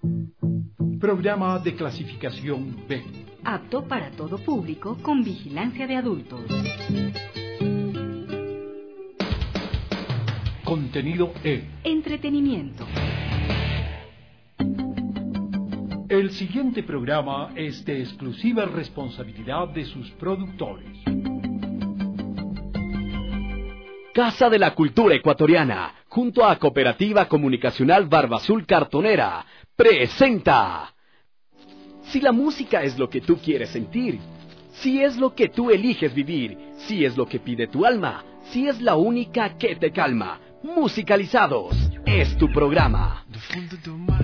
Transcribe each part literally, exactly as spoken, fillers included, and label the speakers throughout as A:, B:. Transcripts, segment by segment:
A: Programa de clasificación B.
B: Apto para todo público con vigilancia de adultos.
A: Contenido E.
B: Entretenimiento.
A: El siguiente programa es de exclusiva responsabilidad de sus productores.
C: Casa de la Cultura Ecuatoriana, junto a Cooperativa Comunicacional Barba Azul Cartonera, presenta. Si la música es lo que tú quieres sentir, si es lo que tú eliges vivir, si es lo que pide tu alma, si es la única que te calma, Musicalizados es tu programa.
D: Do fundo do mar.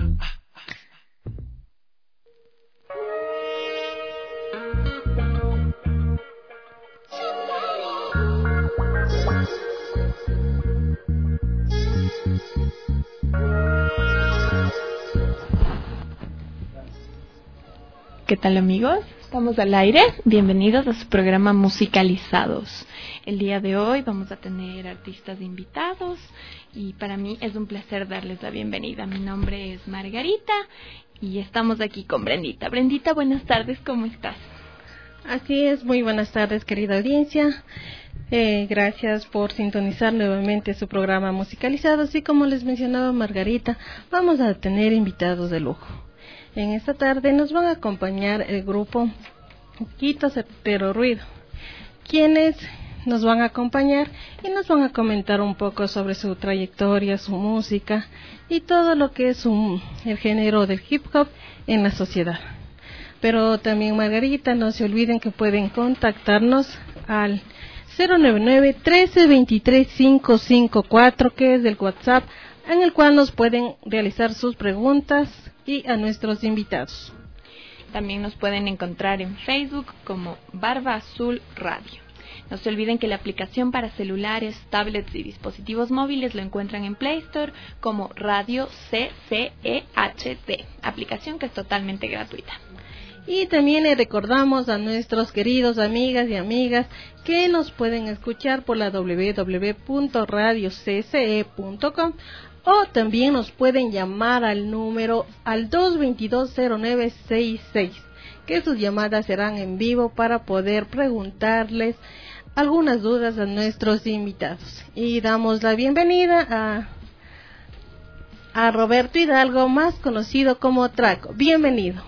E: ¿Qué tal, amigos? Estamos al aire. Bienvenidos a su programa Musicalizados. El día de hoy vamos a tener artistas invitados y para mí es un placer darles la bienvenida. Mi nombre es Margarita y estamos aquí con Brendita. Brendita, buenas tardes, ¿cómo estás?
F: Así es, muy buenas tardes, querida audiencia. Eh, gracias por sintonizar nuevamente su programa Musicalizados y como les mencionaba Margarita, vamos a tener invitados de lujo. En esta tarde nos van a acompañar el grupo Quito Certero Ruido, quienes nos van a acompañar y nos van a comentar un poco sobre su trayectoria, su música y todo lo que es un, el género del hip hop en la sociedad. Pero también, Margarita, no se olviden que pueden contactarnos al cero nueve nueve, trece, veintitrés, quinientos cincuenta y cuatro, que es del WhatsApp, en el cual nos pueden realizar sus preguntas y a nuestros invitados.
E: También nos pueden encontrar en Facebook como Barba Azul Radio. No se olviden que la aplicación para celulares, tablets y dispositivos móviles lo encuentran en Play Store como Radio C C E H T, aplicación que es totalmente gratuita.
F: Y también les recordamos a nuestros queridos amigas y amigas que nos pueden escuchar por la doble u doble u doble u punto radio c c e punto com o también nos pueden llamar al número al dos dos dos, cero nueve seis seis, que sus llamadas serán en vivo para poder preguntarles algunas dudas a nuestros invitados. Y damos la bienvenida a, a Roberto Hidalgo, más conocido como Traco. Bienvenido.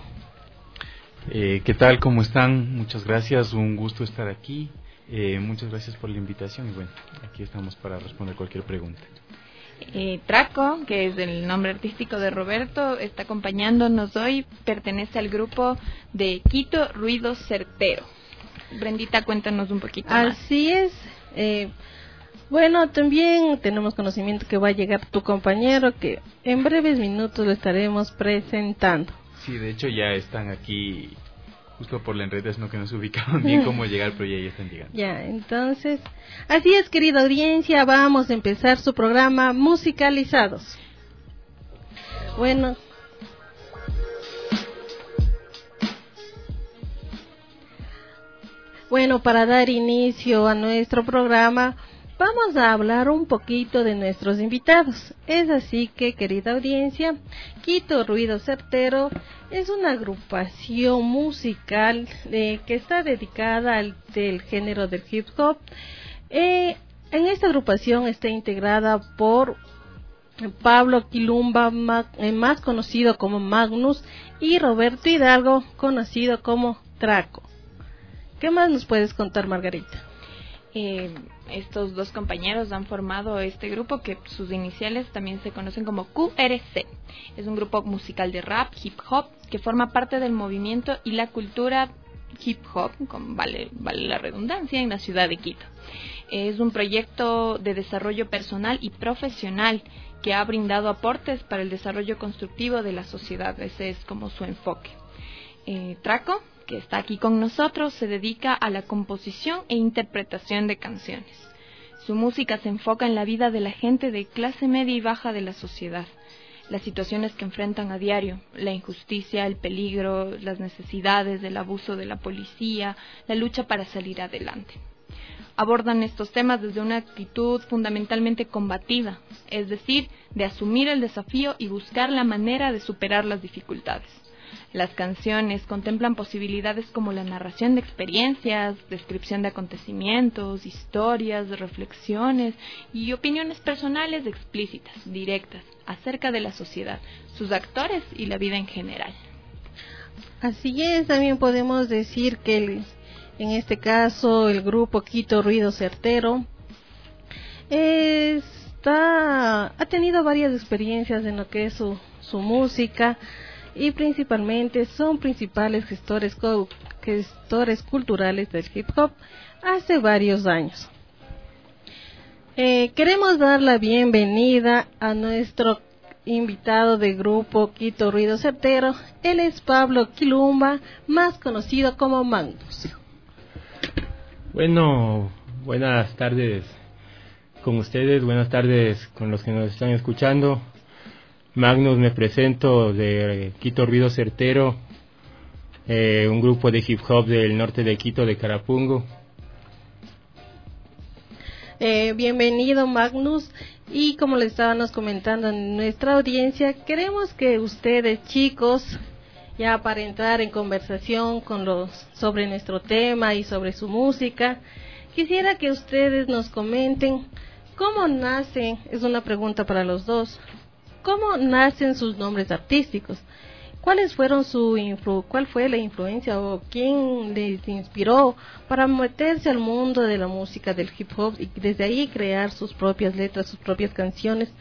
G: Eh, ¿Qué tal? ¿Cómo están? Muchas gracias, un gusto estar aquí. Eh, muchas gracias por la invitación y bueno, aquí estamos para responder cualquier pregunta.
E: Eh, Traco, que es el nombre artístico de Roberto, está acompañándonos hoy, pertenece al grupo de Quito Ruido Certero. Brendita, cuéntanos un poquito más.
F: Así es. Eh, bueno, también tenemos conocimiento que va a llegar tu compañero, que en breves minutos lo estaremos presentando.
G: Sí, de hecho ya están aquí, justo por la redes, no que no se ubicaban bien cómo llegar, pero ya, ya están llegando.
F: Ya, entonces, así es, querida audiencia, vamos a empezar su programa Musicalizados. Bueno, bueno, para dar inicio a nuestro programa, vamos a hablar un poquito de nuestros invitados. Es así que, querida audiencia, Quito Ruido Certero es una agrupación musical eh, que está dedicada al del género del hip hop. Eh, en esta agrupación está integrada por Pablo Quilumba, más, eh, más conocido como Magnus, y Roberto Hidalgo, conocido como Traco. ¿Qué más nos puedes contar, Margarita?
E: Eh, estos dos compañeros han formado este grupo que sus iniciales también se conocen como Q R C. Es un grupo musical de rap, hip hop, que forma parte del movimiento y la cultura hip hop, con vale, vale la redundancia, en la ciudad de Quito. Es un proyecto de desarrollo personal y profesional que ha brindado aportes para el desarrollo constructivo de la sociedad. Ese es como su enfoque. Eh, Traco, que está aquí con nosotros, se dedica a la composición e interpretación de canciones. Su música se enfoca en la vida de la gente de clase media y baja de la sociedad, las situaciones que enfrentan a diario, la injusticia, el peligro, las necesidades, el abuso de la policía, la lucha para salir adelante. Abordan estos temas desde una actitud fundamentalmente combativa, es decir, de asumir el desafío y buscar la manera de superar las dificultades. Las canciones contemplan posibilidades como la narración de experiencias, descripción de acontecimientos, historias, reflexiones y opiniones personales explícitas, directas, acerca de la sociedad, sus actores y la vida en general.
F: Así es, también podemos decir que el, en este caso el grupo Quito Ruido Certero está, ha tenido varias experiencias en lo que es su, su música, y principalmente son principales gestores, gestores culturales del hip hop hace varios años. Eh, queremos dar la bienvenida a nuestro invitado del grupo Quito Ruido Certero. Él es Pablo Quilumba, más conocido como Magnus.
D: Bueno, buenas tardes con ustedes, buenas tardes con los que nos están escuchando. Magnus, me presento, de Quito Ruido Certero, eh, un grupo de hip hop del norte de Quito, de Carapungo.
F: Eh, bienvenido, Magnus, y como les estábamos comentando en nuestra audiencia, queremos que ustedes, chicos, ya para entrar en conversación con los sobre nuestro tema y sobre su música, quisiera que ustedes nos comenten cómo nacen, es una pregunta para los dos, ¿cómo nacen sus nombres artísticos? ¿Cuáles fueron su influ, cuál fue la influencia o quién les inspiró para meterse al mundo de la música del hip hop y desde ahí crear sus propias letras, sus propias canciones?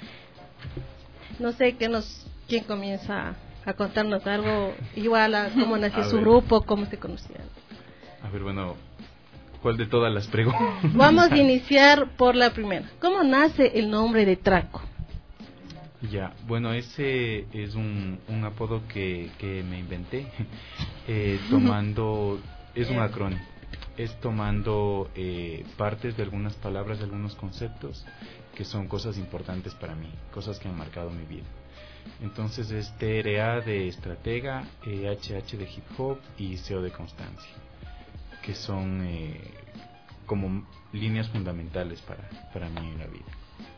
F: No sé, ¿qué nos, quién comienza a contarnos algo igual a cómo nació a su ver. grupo, cómo se conocían?
G: A ver, bueno, ¿cuál de todas las preguntas?
F: Vamos a iniciar por la primera. ¿Cómo nace el nombre de Traco?
G: Ya, bueno, ese es un, un apodo que, que me inventé, eh, tomando, es un acrónimo, es tomando eh, partes de algunas palabras, de algunos conceptos, que son cosas importantes para mí, cosas que han marcado mi vida. Entonces es T R A de estratega, eh, H H de hip hop y C O de constancia, que son eh, como líneas fundamentales para, para mí en la vida.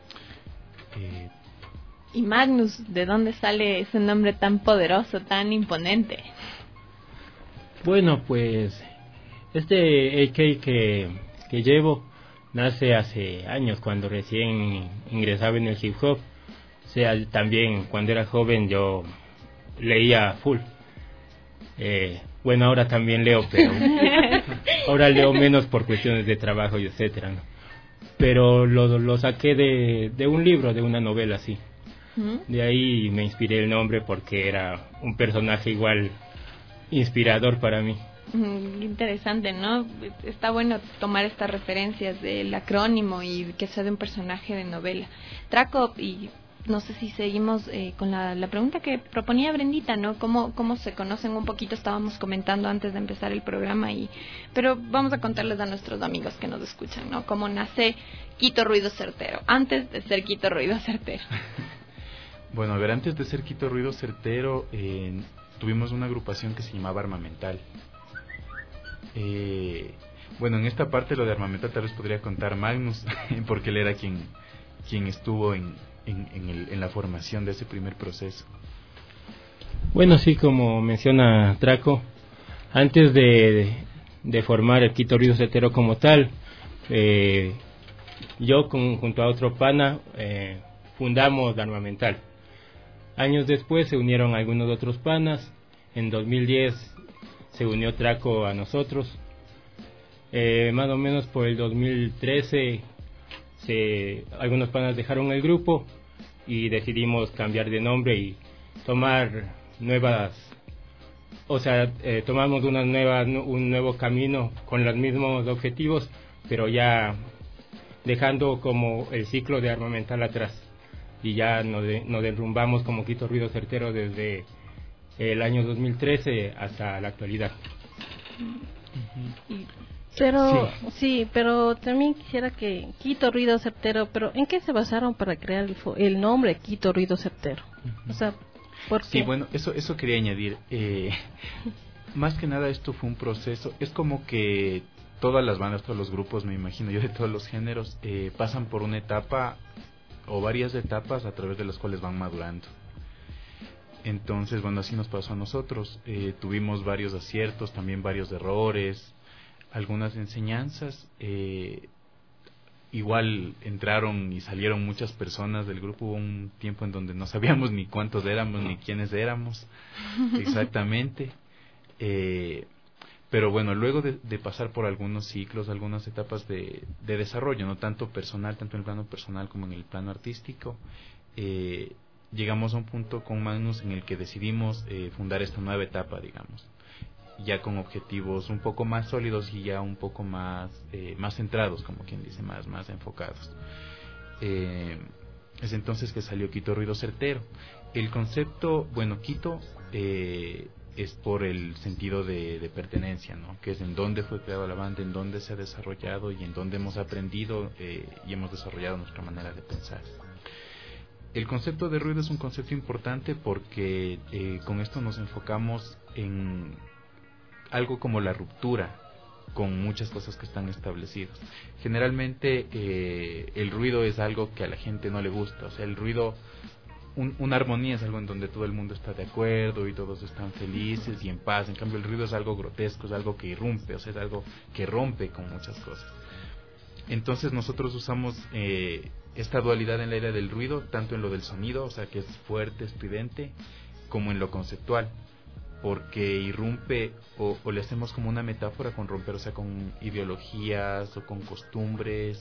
G: Eh,
E: Y Magnus, ¿de dónde sale ese nombre tan poderoso, tan imponente?
D: Bueno, pues este A K que, que llevo nace hace años, cuando recién ingresaba en el hip hop. O sea, también cuando era joven yo leía full. Eh, bueno, ahora también leo, pero ahora leo menos por cuestiones de trabajo y etcétera, ¿no? Pero lo, lo saqué de, de un libro, de una novela, sí. De ahí me inspiré el nombre porque era un personaje igual inspirador para mí.
E: Interesante, ¿no? Está bueno tomar estas referencias del acrónimo y que sea de un personaje de novela. Traco, y no sé si seguimos eh, con la, la pregunta que proponía Brendita, ¿no? ¿Cómo, cómo se conocen un poquito? Estábamos comentando antes de empezar el programa, y pero vamos a contarles a nuestros amigos que nos escuchan, ¿no? ¿Cómo nace Quito Ruido Certero, antes de ser Quito Ruido Certero?
G: Bueno, a ver, antes de ser Quito Ruido Certero, eh, tuvimos una agrupación que se llamaba Armamental. Eh, bueno, en esta parte lo de Armamental tal vez podría contar Magnus, porque él era quien, quien estuvo en, en, en, el, en la formación de ese primer proceso.
D: Bueno, sí, como menciona Traco, antes de, de, de formar el Quito Ruido Certero como tal, eh, yo con, junto a otro pana eh, fundamos Armamental. Años después se unieron algunos otros panas. En dos mil diez se unió Traco a nosotros. Eh, más o menos por el dos mil trece se, algunos panas dejaron el grupo y decidimos cambiar de nombre y tomar nuevas, o sea, eh, tomamos una nueva, un nuevo camino con los mismos objetivos, pero ya dejando como el ciclo de Armamental atrás. Y ya nos, de, nos derrumbamos como Quito Ruido Certero desde el año dos mil trece hasta la actualidad.
F: Pero sí. sí, pero también quisiera que Quito Ruido Certero, pero ¿en qué se basaron para crear el, el nombre Quito Ruido Certero? Uh-huh. O sea, ¿por qué?
G: Sí, bueno, eso eso quería añadir. Eh, más que nada esto fue un proceso, es como que todas las bandas, todos los grupos, me imagino yo, de todos los géneros, eh, pasan por una etapa o varias etapas a través de las cuales van madurando. Entonces, bueno, así nos pasó a nosotros. Eh, tuvimos varios aciertos, también varios errores, algunas enseñanzas. Eh, igual entraron y salieron muchas personas del grupo. Hubo un tiempo en donde no sabíamos ni cuántos éramos, ni quiénes éramos exactamente. Eh, pero bueno, luego de, de pasar por algunos ciclos, algunas etapas de, de desarrollo, no tanto personal, tanto en el plano personal como en el plano artístico, eh, llegamos a un punto con Magnus en el que decidimos eh, fundar esta nueva etapa, digamos, ya con objetivos un poco más sólidos y ya un poco más eh, más centrados, como quien dice, más, más enfocados. Eh, es entonces que salió Quito Ruido Certero. El concepto, bueno, Quito eh, es por el sentido de, de pertenencia, ¿no? Que es en dónde fue creada la banda, en dónde se ha desarrollado y en dónde hemos aprendido eh, y hemos desarrollado nuestra manera de pensar. El concepto de ruido es un concepto importante porque eh, con esto nos enfocamos en algo como la ruptura con muchas cosas que están establecidas. Generalmente eh, el ruido es algo que a la gente no le gusta, o sea, el ruido, un, una armonía es algo en donde todo el mundo está de acuerdo y todos están felices y en paz. En cambio el ruido es algo grotesco, es algo que irrumpe, o sea, es algo que rompe con muchas cosas. Entonces nosotros usamos eh, esta dualidad en la idea del ruido, tanto en lo del sonido, o sea, que es fuerte, estridente, como en lo conceptual, porque irrumpe o, o le hacemos como una metáfora con romper, o sea, con ideologías o con costumbres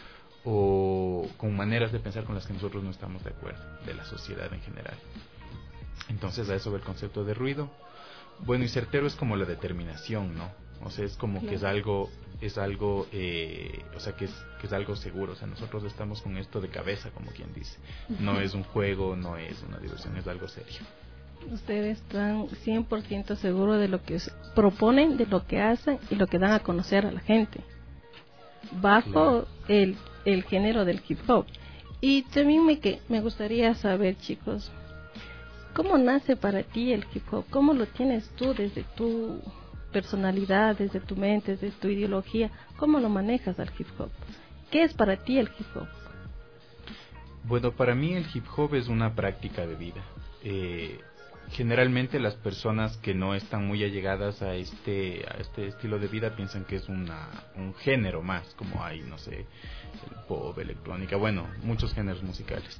G: o con maneras de pensar con las que nosotros no estamos de acuerdo, de la sociedad en general. Entonces a eso va el concepto de ruido. Bueno, y certero es como la determinación, ¿no? O sea, es como claro. que es algo, es algo, eh, o sea, que es, que es algo seguro. O sea, nosotros estamos con esto de cabeza, como quien dice. No es un juego, no es una diversión, es algo serio.
F: Ustedes están cien por ciento seguros de lo que proponen, de lo que hacen y lo que dan a conocer a la gente, bajo claro. el, el género del hip hop. Y también me, que, me gustaría saber, chicos, ¿cómo nace para ti el hip hop? ¿Cómo lo tienes tú desde tu personalidad, desde tu mente, desde tu ideología? ¿Cómo lo manejas al hip hop? ¿Qué es para ti el hip hop?
G: Bueno, para mí el hip hop es una práctica de vida. Eh, generalmente las personas que no están muy allegadas a este a este estilo de vida piensan que es una un género más, como hay, no sé, el pop, electrónica, bueno, muchos géneros musicales.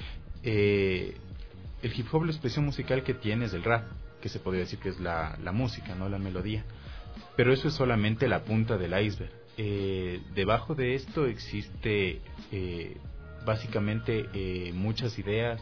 G: Eh, el hip hop, la expresión musical que tiene es el rap, que se podría decir que es la, la música, no la melodía. Pero eso es solamente la punta del iceberg. Eh, debajo de esto existe eh, básicamente eh, muchas ideas,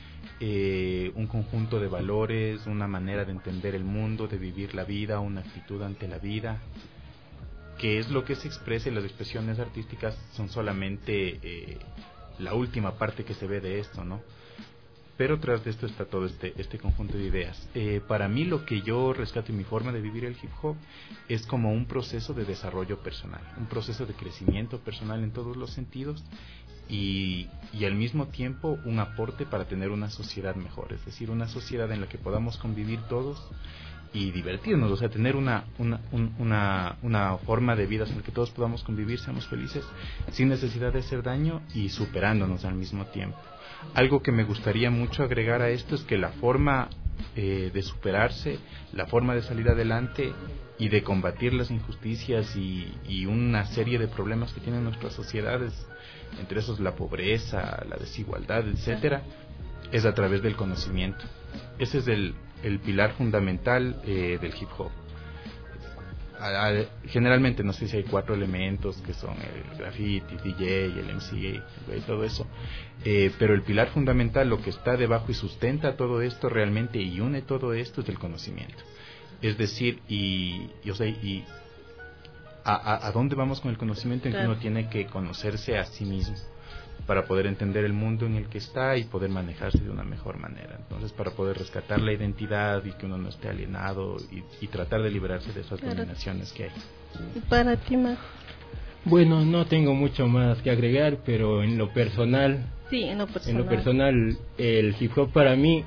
G: eh, un conjunto de valores, una manera de entender el mundo, de vivir la vida, una actitud ante la vida, que es lo que se expresa, y las expresiones artísticas son solamente eh, la última parte que se ve de esto, ¿no? Pero tras de esto está todo este este conjunto de ideas. Eh, para mí lo que yo rescato en mi forma de vivir el hip hop es como un proceso de desarrollo personal, un proceso de crecimiento personal en todos los sentidos y, y al mismo tiempo un aporte para tener una sociedad mejor, es decir, una sociedad en la que podamos convivir todos y divertirnos, o sea, tener una una un, una una forma de vida en la que todos podamos convivir, seamos felices, sin necesidad de hacer daño y superándonos al mismo tiempo. Algo que me gustaría mucho agregar a esto es que la forma eh, de superarse, la forma de salir adelante y de combatir las injusticias y, y una serie de problemas que tienen nuestras sociedades, entre esos la pobreza, la desigualdad, etcétera, es a través del conocimiento. Ese es el, el pilar fundamental eh, del hip hop. A, a, generalmente no sé si hay cuatro elementos que son el graffiti, D J, el M C A y todo eso, eh, pero el pilar fundamental, lo que está debajo y sustenta todo esto realmente y une todo esto, es el conocimiento. Es decir, y, y, o sea, y a, a, a dónde vamos con el conocimiento, en que uno tiene que conocerse a sí mismo para poder entender el mundo en el que está y poder manejarse de una mejor manera. Entonces, para poder rescatar la identidad y que uno no esté alienado y, y tratar de liberarse de esas dominaciones que hay.
F: ¿Y para ti, Mar?
D: Bueno, no tengo mucho más que agregar, pero en lo personal,
F: sí, en lo personal,
D: en lo personal el hip hop para mí,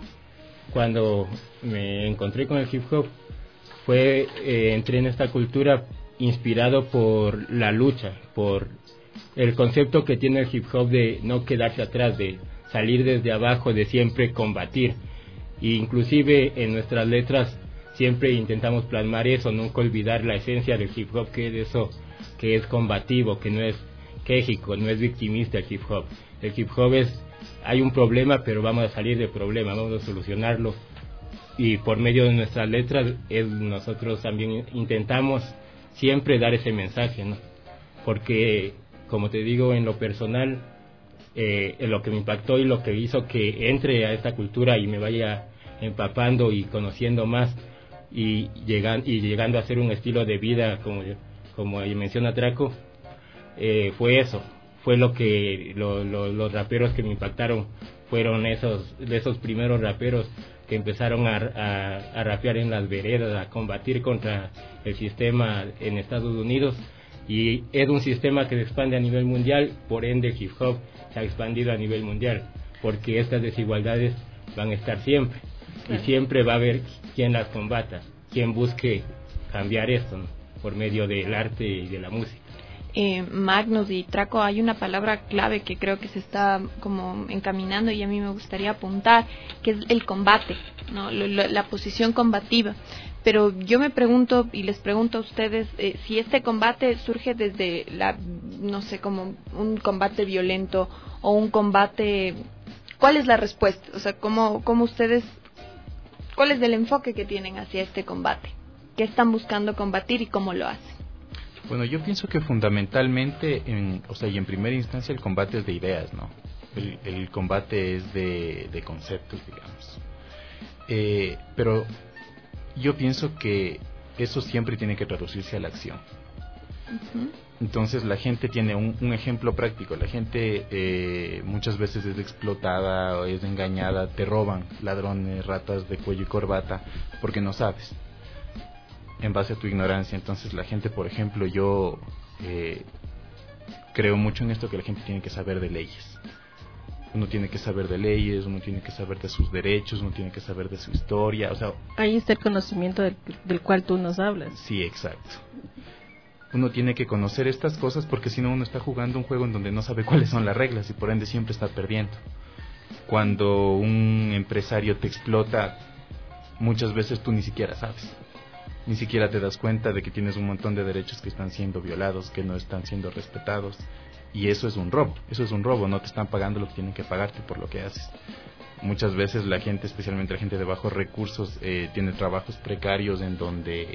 D: cuando me encontré con el hip hop, fue eh, entré en esta cultura inspirado por la lucha, por el concepto que tiene el hip hop de no quedarse atrás, de salir desde abajo, de siempre combatir. E inclusive en nuestras letras siempre intentamos plasmar eso, nunca olvidar la esencia del hip hop, que es eso, que es combativo, que no es quejico, no es victimista el hip hop. El hip hop es, hay un problema, pero vamos a salir del problema, vamos a solucionarlo. Y por medio de nuestras letras es, nosotros también intentamos siempre dar ese mensaje, ¿no? Porque, como te digo, en lo personal, eh, en lo que me impactó y lo que hizo que entre a esta cultura y me vaya empapando y conociendo más y, llegan, y llegando a ser un estilo de vida, como, como menciona Traco, eh, fue eso, fue lo que lo, lo, los raperos que me impactaron fueron esos, esos primeros raperos que empezaron a, a, a rapear en las veredas, a combatir contra el sistema en Estados Unidos, y es un sistema que se expande a nivel mundial, por ende el hip hop se ha expandido a nivel mundial, porque estas desigualdades van a estar siempre, claro. Y siempre va a haber quien las combata, quien busque cambiar esto, ¿no? Por medio del arte y de la música.
E: Eh, Magnus y Traco, hay una palabra clave que creo que se está como encaminando y a mí me gustaría apuntar, que es el combate, ¿no? Lo, lo, la posición combativa. Pero yo me pregunto y les pregunto a ustedes eh, si este combate surge desde la, no sé, como un combate violento o un combate, ¿cuál es la respuesta? O sea, ¿cómo, cómo ustedes, cuál es el enfoque que tienen hacia este combate? ¿Qué están buscando combatir y cómo lo hacen?
G: Bueno, yo pienso que fundamentalmente, en, o sea, y en primera instancia el combate es de ideas, ¿no? El, el combate es de, de conceptos, digamos. Eh, pero yo pienso que eso siempre tiene que traducirse a la acción. Uh-huh. Entonces la gente tiene un, un ejemplo práctico. La gente eh, muchas veces es explotada o es engañada, te roban, ladrones, ratas de cuello y corbata, porque no sabes, en base a tu ignorancia. Entonces la gente, por ejemplo, yo eh, creo mucho en esto, que la gente tiene que saber de leyes. Uno tiene que saber de leyes, uno tiene que saber de sus derechos, uno tiene que saber de su historia, o sea...
F: Ahí está el conocimiento del, del cual tú nos hablas.
G: Sí, exacto. Uno tiene que conocer estas cosas, porque si no uno está jugando un juego en donde no sabe cuáles son las reglas y por ende siempre está perdiendo. Cuando un empresario te explota, muchas veces tú ni siquiera sabes. Ni siquiera te das cuenta de que tienes un montón de derechos que están siendo violados, que no están siendo respetados. Y eso es un robo, eso es un robo, no te están pagando lo que tienen que pagarte por lo que haces. Muchas veces la gente, especialmente la gente de bajos recursos, eh, tiene trabajos precarios en donde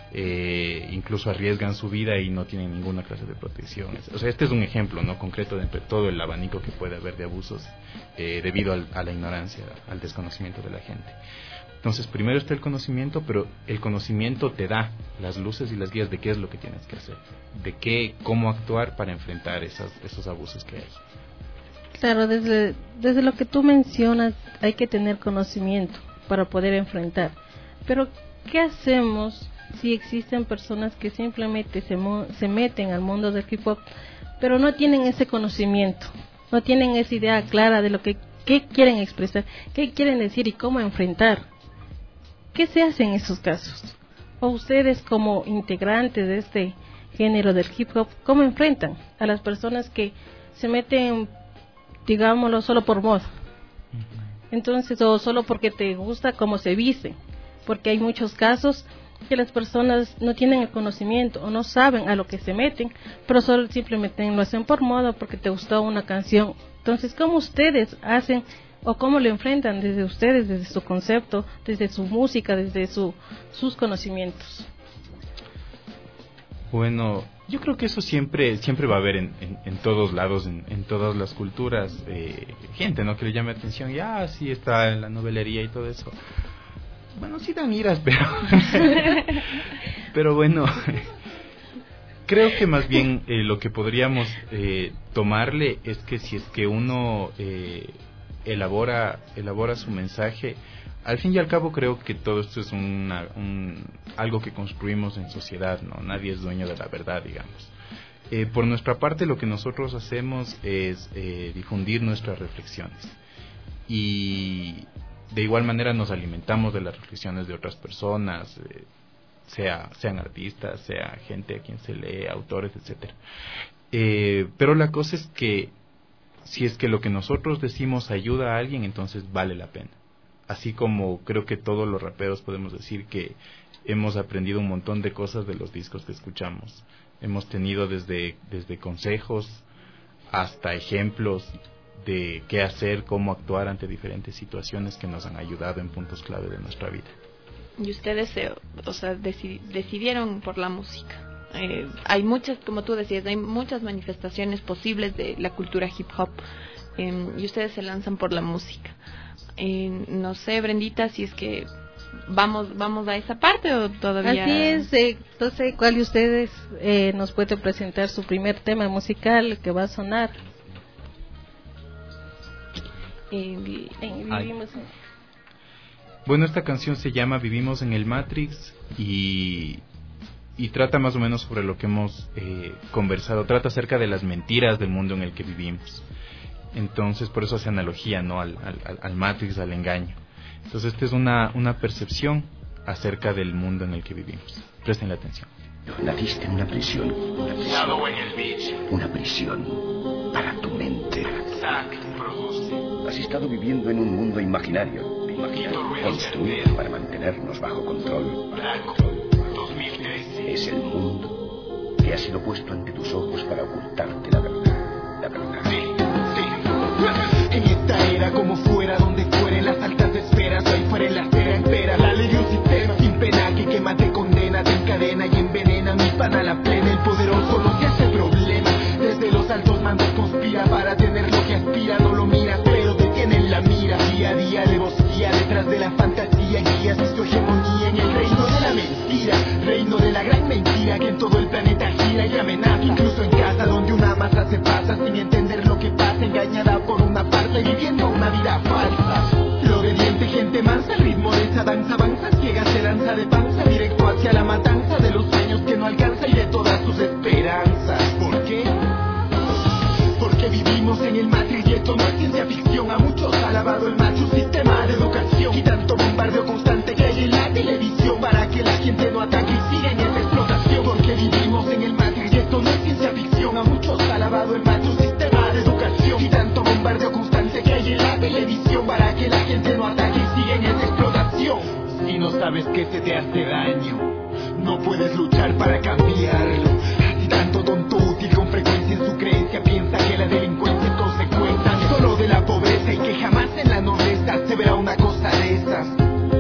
G: eh, incluso arriesgan su vida y no tienen ninguna clase de protección. O sea, este es un ejemplo, ¿no?, concreto de todo el abanico que puede haber de abusos eh, debido al, a la ignorancia, al desconocimiento de la gente. Entonces, primero está el conocimiento, pero el conocimiento te da las luces y las guías de qué es lo que tienes que hacer, de qué, cómo actuar para enfrentar esas, esos abusos que hay.
F: Claro, desde, desde lo que tú mencionas, hay que tener conocimiento para poder enfrentar. Pero, ¿qué hacemos si existen personas que simplemente se, mo- se meten al mundo del hip hop, pero no tienen ese conocimiento, no tienen esa idea clara de lo que qué quieren expresar, qué quieren decir y cómo enfrentar? ¿Qué se hace en esos casos? O ustedes, como integrantes de este género del hip hop, ¿cómo enfrentan a las personas que se meten, digámoslo, solo por moda? Entonces, o solo porque te gusta cómo se visten, porque hay muchos casos que las personas no tienen el conocimiento o no saben a lo que se meten, pero solo simplemente lo hacen por moda porque te gustó una canción. Entonces, ¿cómo ustedes hacen o cómo lo enfrentan desde ustedes, desde su concepto, desde su música, desde su, sus conocimientos?
G: Bueno, yo creo que eso siempre siempre va a haber en, en, en todos lados, en, en todas las culturas, eh, gente, ¿no?, que le llame atención y ah, sí está en la novelería y todo eso. Bueno, sí dan iras, pero pero bueno, creo que más bien eh, lo que podríamos eh, tomarle es que si es que uno eh, elabora elabora su mensaje, al fin y al cabo creo que todo esto es una, un, algo que construimos en sociedad, ¿no? Nadie es dueño de la verdad, digamos. Eh, por nuestra parte, lo que nosotros hacemos es eh, difundir nuestras reflexiones y de igual manera nos alimentamos de las reflexiones de otras personas. Eh, sea sean artistas, sea gente a quien se lee, autores, etcétera. Eh, pero la cosa es que si es que lo que nosotros decimos ayuda a alguien, entonces vale la pena. Así como creo que todos los raperos podemos decir que hemos aprendido un montón de cosas de los discos que escuchamos. Hemos tenido desde, desde consejos hasta ejemplos de qué hacer, cómo actuar ante diferentes situaciones que nos han ayudado en puntos clave de nuestra vida.
E: Y ustedes, eh, o sea, deci- decidieron por la música. Eh, hay muchas, como tú decías, hay muchas manifestaciones posibles de la cultura hip hop, eh, y ustedes se lanzan por la música. Eh, no sé, Brendita, si es que vamos vamos a esa parte o todavía.
F: Así es, eh, no sé cuál de ustedes eh, nos puede presentar su primer tema musical que va a sonar.
E: Eh,
F: En-
G: Ay.
F: vivimos en-
G: Bueno, esta canción se llama Vivimos en el Matrix y, y trata más o menos sobre lo que hemos eh, conversado. Trata acerca de las mentiras del mundo en el que vivimos. Entonces, por eso hace analogía, ¿no? al, al, al Matrix, al engaño. Entonces, esta es una, una percepción acerca del mundo en el que vivimos. Presten la atención.
H: Naciste en una prisión. Una prisión, una prisión para tu mente. Has estado viviendo en un mundo imaginario, imaginario construido para mantenernos bajo control. Es el mundo que ha sido puesto ante tus ojos para ocultarte la verdad. La verdad.
I: En esta era, como fuera, donde fuera, en las altas esferas, ahí fuera en la acera espera la ley de un sistema sin pena que quema, te condena, te encadena y envenena. Mi pana la plena, el poderoso no se hace problema. Desde los altos mandos conspira para tener lo que aspira. No lo miras, pero te tienen la mira. Día a día le bosquía detrás de la fantasía. Guías y su hegemonía en el reino de la mentira. Reino de la gran mentira que en todo el planeta gira y amenaza. Incluso en casa donde una masa se pasa sin entender lo que pasa, engañada por una parte, viviendo una vida falsa. Lo obediente, gente mansa, el ritmo de esa danza avanza, ciega se lanza de panza, directo hacia la matanza de los sueños que no alcanza y de todas sus esperanzas. ¿Por qué? Porque vivimos en el Matrix y esto no es ciencia ficción. A muchos ha lavado el macho sistema de educación y tanto bombardeo constante que hay en la televisión para que la gente no ataque y siga en esa explotación. Porque vivimos en el Matrix y esto no es ciencia ficción. A muchos ha lavado el macho sistema de educación y tanto bombardeo constante que hay en la televisión para que la gente no ataque y siga en esa explotación. Si no sabes que se te hace daño, no puedes luchar para cambiarlo. Si tanto tonto útil con frecuencia en su creencia piensa que la delincuencia es consecuencia solo de la pobreza y que jamás en la nobleza se verá una cosa de esas.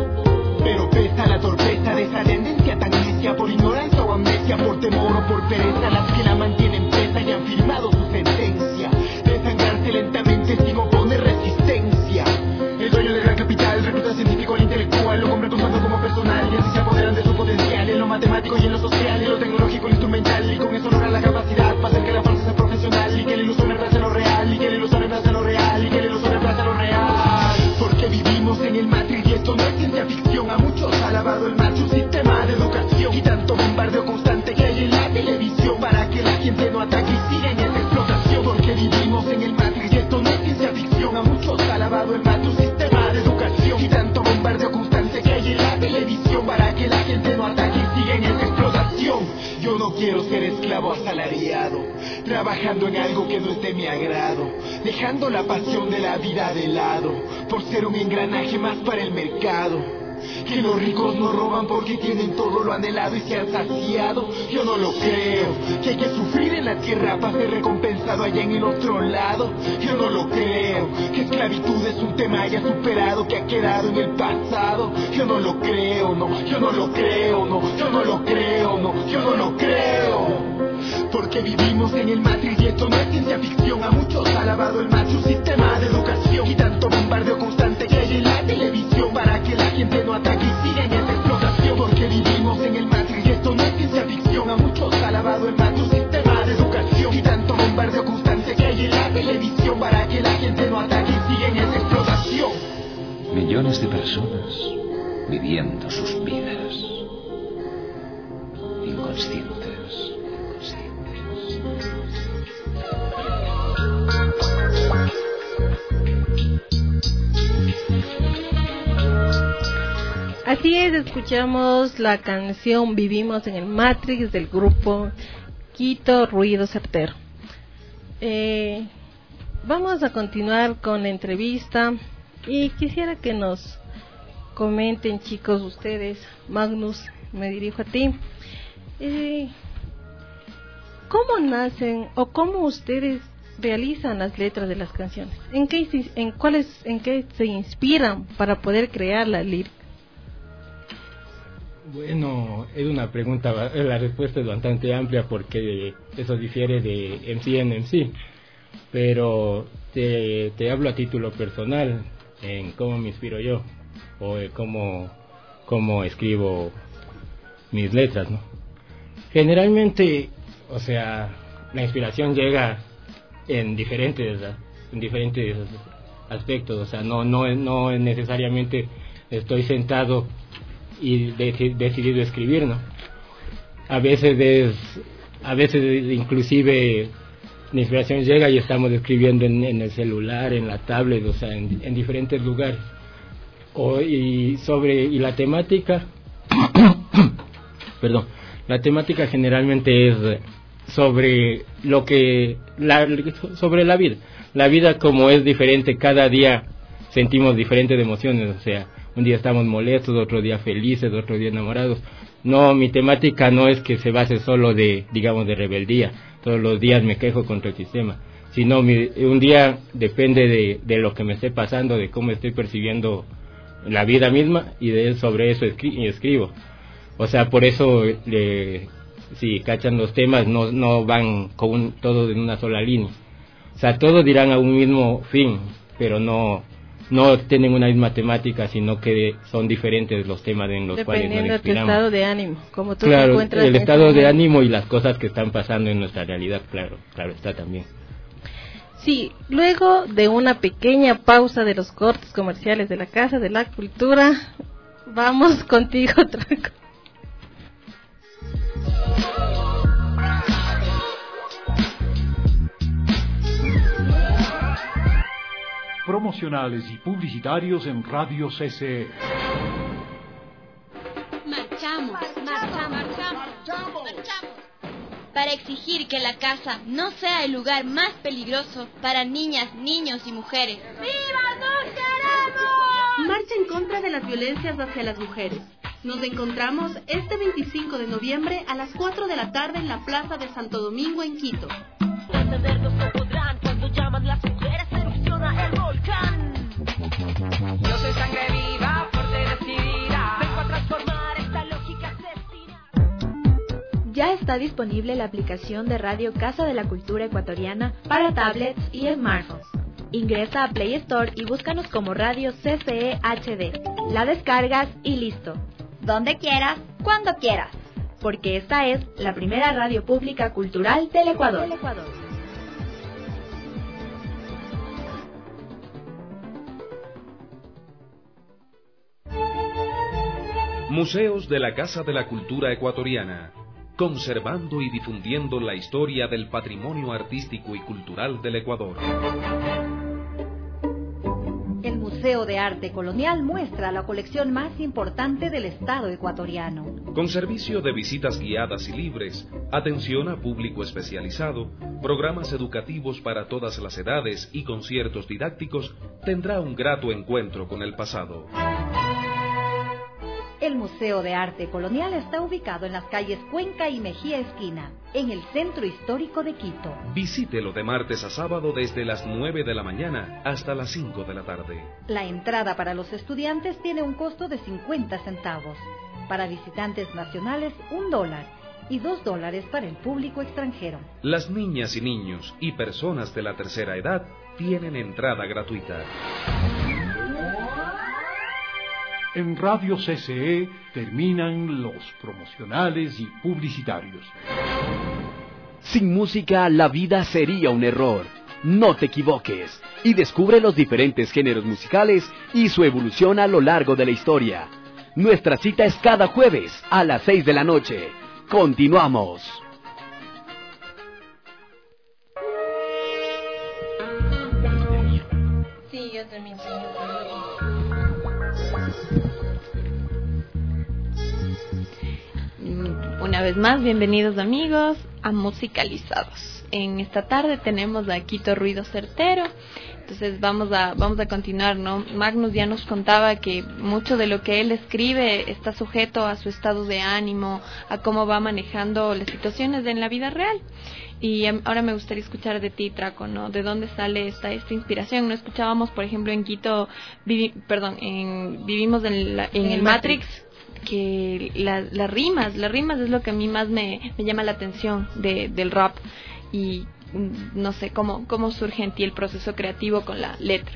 I: Pero pesa la torpeza de esa tendencia tan necia, por ignorancia o amnesia, por temor o por pereza, las que la mantienen presa y han firmado su sentencia de sangrarse lentamente sin oponer resistencia. El dueño del gran capital recluta científico al intelectual, lo compra tomando como personal y así se apoderan de su potencial en lo matemático y en lo social, en lo tecnológico, lo instrumental, y con eso logran la capacidad para hacer que la farsa sea profesional y que la ilusión reemplace lo real, y que la ilusión reemplace lo real, y que la ilusión reemplace lo real. Porque vivimos en el Matrix y esto no es ciencia ficción. A muchos ha lavado el macho sistema de educación y tanto bombardeo constante que hay en la televisión para que la gente no ataque y siga en esa explotación. Porque vivimos en el Matrix y esto no es ciencia ficción. A muchos ha lavado el macho sistema de educación y tanto bombardeo constante que hay en la televisión para que la gente no ataque y siga en esa explotación. Yo no quiero ser esclavo asalariado, trabajando en algo que no es de mi agrado, dejando la pasión de la vida de lado, por ser un engranaje más para el mercado. Que los ricos no roban porque tienen todo lo anhelado y se han saciado. Yo no lo creo, que hay que sufrir en la tierra para ser recompensado allá en el otro lado. Yo no lo creo, que esclavitud es un tema ya superado, que ha quedado en el pasado. Yo no lo creo, no, yo no lo creo, no, yo no lo creo, no, yo no lo creo. Porque vivimos en el Matrix y esto no es ciencia ficción. A muchos ha lavado el macho sistema de educación y tanto bombardeo constante que hay en la televisión para que la gente no ataque y siga en esa explotación. Porque vivimos en el Matrix y esto no es ciencia ficción. A muchos ha lavado el macho sistema de educación y tanto bombardeo constante que hay en la televisión para que la gente no ataque y siga en esa explotación.
H: Millones de personas viviendo sus vidas inconscientes.
F: Así Así es, escuchamos la canción Vivimos en el Matrix del grupo Quito Ruido Certero. Eh, vamos a continuar con la entrevista y quisiera que nos comenten, chicos, ustedes, Magnus, me dirijo a ti. Eh, ¿Cómo nacen o cómo ustedes realizan las letras de las canciones? ¿En qué, en cuáles, en qué se inspiran para poder crear la lírica?
D: Bueno, es una pregunta, la respuesta es bastante amplia porque eso difiere de M C en M C, pero te, te hablo a título personal en cómo me inspiro yo o cómo, cómo escribo mis letras, ¿no? Generalmente, o sea, la inspiración llega en diferentes, en diferentes aspectos, o sea, no, no, no necesariamente estoy sentado y de, decidido escribir, ¿no? A veces es, a veces inclusive la inspiración llega y estamos escribiendo en, en el celular, en la tablet, o sea, en, en diferentes lugares. O, y sobre y la temática, perdón, la temática generalmente es sobre lo que la, sobre la vida, la vida como es diferente, cada día sentimos diferentes emociones, o sea, un día estamos molestos, otro día felices, otro día enamorados. No, mi temática no es que se base solo de, digamos, de rebeldía. Todos los días me quejo contra el sistema. Sino, mi, un día depende de, de lo que me esté pasando, de cómo estoy percibiendo la vida misma, y de sobre eso escri- escribo. O sea, por eso, le, si cachan los temas, no, no van con un, todos en una sola línea. O sea, todos dirán a un mismo fin, pero no... no tienen una misma temática, sino que son diferentes los temas en los cuales nos inspiramos.
F: Dependiendo de tu estado de ánimo, como tú
D: claro,
F: te encuentras.
D: El estado de ánimo y las cosas que están pasando en nuestra realidad, claro, claro está también.
F: Sí, luego de una pequeña pausa de los cortes comerciales de la Casa de la Cultura, vamos contigo, Traco.
A: Promocionales y publicitarios en Radio C C E.
J: Marchamos, marchamos, marchamos, marchamos, para exigir que la casa no sea el lugar más peligroso para niñas, niños y mujeres. ¡Viva, no queremos!
B: Marcha en contra de las violencias hacia las mujeres. Nos encontramos este veinticinco de noviembre a las cuatro de la tarde en la Plaza de Santo Domingo en Quito.
K: Entendernos no podrán cuando llaman las mujeres, erupciona el volcán. Yo soy sangre viva, fuerte decidida, vengo a transformar esta lógica asesina.
E: Ya está disponible la aplicación de radio Casa de la Cultura Ecuatoriana para tablets y smartphones. Ingresa a Play Store y búscanos como Radio C C E H D. La descargas y listo. Donde quieras, cuando quieras. Porque esta es la primera radio pública cultural del Ecuador.
L: Museos de la Casa de la Cultura Ecuatoriana, conservando y difundiendo la historia del patrimonio artístico y cultural del Ecuador.
M: El Museo de Arte Colonial muestra la colección más importante del Estado ecuatoriano.
L: Con servicio de visitas guiadas y libres, atención a público especializado, programas educativos para todas las edades y conciertos didácticos, tendrá un grato encuentro con el pasado.
M: El Museo de Arte Colonial está ubicado en las calles Cuenca y Mejía Esquina, en el centro histórico de Quito.
L: Visítelo de martes a sábado desde las nueve de la mañana hasta las cinco de la tarde.
M: La entrada para los estudiantes tiene un costo de cincuenta centavos. Para visitantes nacionales, un dólar. Y dos dólares para el público extranjero.
L: Las niñas y niños y personas de la tercera edad tienen entrada gratuita.
A: En Radio C C E terminan los promocionales y publicitarios.
C: Sin música, la vida sería un error. No te equivoques y descubre los diferentes géneros musicales y su evolución a lo largo de la historia. Nuestra cita es cada jueves a las seis de la noche. Continuamos.
F: Sí, yo también tengo.
E: Una vez más, bienvenidos amigos a Musicalizados. En esta tarde tenemos a Quito Ruido Certero. Entonces vamos a vamos a continuar, ¿no? Magnus ya nos contaba que mucho de lo que él escribe está sujeto a su estado de ánimo, a cómo va manejando las situaciones en la vida real. Y ahora me gustaría escuchar de ti, Traco, ¿no? ¿De dónde sale esta esta inspiración? No escuchábamos, por ejemplo, en Quito, vivi, perdón, en vivimos en, la, en el, el Matrix, Matrix que la, las rimas, las rimas es lo que a mí más me, me llama la atención de, del rap. Y no sé, ¿cómo, cómo surge en ti el proceso creativo con la letra?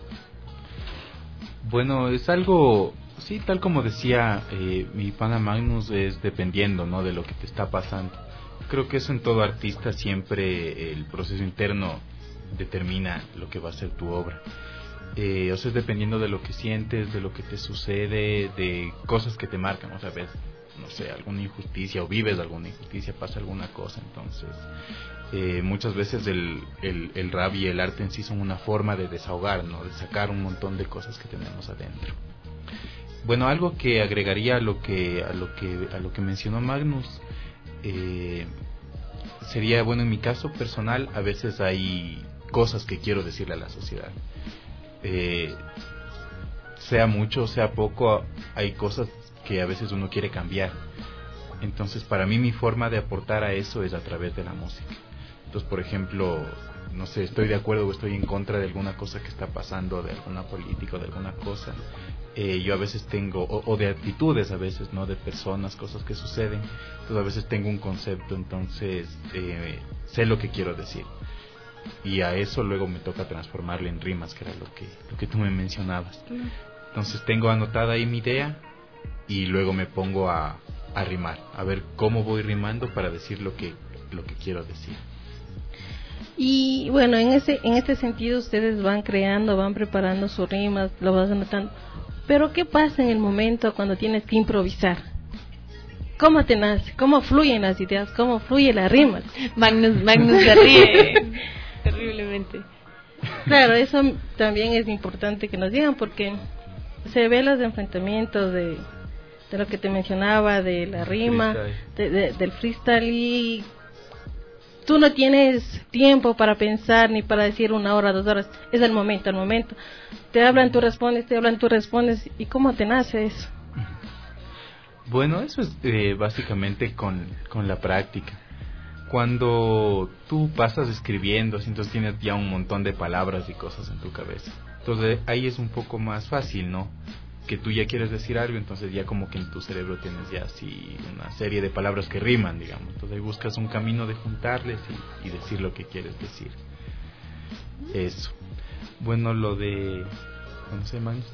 G: Bueno, es algo, sí, tal como decía eh, mi pana Magnus, es dependiendo, ¿no?, de lo que te está pasando. Creo que eso en todo artista siempre el proceso interno determina lo que va a ser tu obra. Eh, o sea, es dependiendo de lo que sientes, de lo que te sucede, de cosas que te marcan, o sea, ves, no sé, alguna injusticia o vives alguna injusticia, pasa alguna cosa, entonces eh, muchas veces el, el, el rap y el arte en sí son una forma de desahogar, ¿no?, de sacar un montón de cosas que tenemos adentro. Bueno, algo que agregaría a lo que a lo que a lo que mencionó Magnus, eh, sería, bueno, en mi caso personal, a veces hay cosas que quiero decirle a la sociedad. Eh, sea mucho, sea poco, hay cosas que a veces uno quiere cambiar. Entonces, para mí, mi forma de aportar a eso es a través de la música. Entonces, por ejemplo, no sé, estoy de acuerdo o estoy en contra de alguna cosa que está pasando, de alguna política o de alguna cosa. Eh, yo a veces tengo, o, o de actitudes a veces, ¿no?, de personas, cosas que suceden. Entonces, a veces tengo un concepto, entonces eh, sé lo que quiero decir. Y a eso luego me toca transformarlo en rimas, que era lo que, lo que tú me mencionabas. Entonces, tengo anotada ahí mi idea y luego me pongo a, a rimar, a ver cómo voy rimando para decir lo que lo que quiero decir.
F: Y bueno, en ese en este sentido ustedes van creando, van preparando sus rimas, lo vas anotando. Pero ¿qué pasa en el momento cuando tienes que improvisar? ¿Cómo te nace? ¿Cómo fluyen las ideas? ¿Cómo fluye las rimas?
E: Magnus, Magnus se ríe terriblemente.
F: Claro, eso también es importante que nos digan, porque se ve los enfrentamientos de, de lo que te mencionaba, de la rima, de, de, del freestyle, y tú no tienes tiempo para pensar ni para decir una hora, dos horas, es el momento, el momento. Te hablan, tú respondes, te hablan, tú respondes, ¿y cómo te nace eso?
G: Bueno, eso es eh, básicamente con, con la práctica. Cuando tú pasas escribiendo, entonces tienes ya un montón de palabras y cosas en tu cabeza. Entonces ahí es un poco más fácil, ¿no?, que tú ya quieres decir algo, entonces ya como que en tu cerebro tienes ya así una serie de palabras que riman, digamos. Entonces ahí buscas un camino de juntarles y, y decir lo que quieres decir. Eso. Bueno, lo de... ¿Cómo se llama?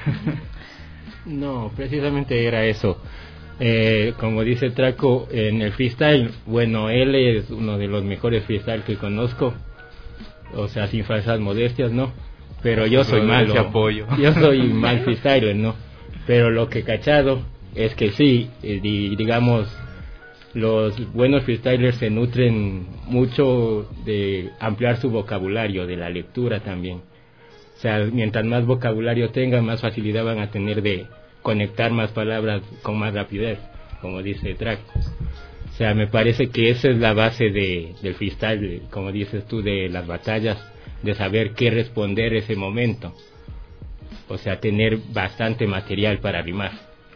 D: No, precisamente era eso. Eh, como dice Traco, en el freestyle, bueno, él es uno de los mejores freestyle que conozco, o sea, sin falsas modestias, ¿no? Pero yo soy malo,
G: apoyo.
D: yo soy mal freestyler, ¿no? Pero lo que he cachado es que sí, eh, digamos, los buenos freestylers se nutren mucho de ampliar su vocabulario, de la lectura también. O sea, mientras más vocabulario tengan, más facilidad van a tener de conectar más palabras con más rapidez, como dice Traco. O sea, me parece que esa es la base de, del freestyle, como dices tú, de las batallas, de saber qué responder ese momento. O sea, tener bastante material para rimar.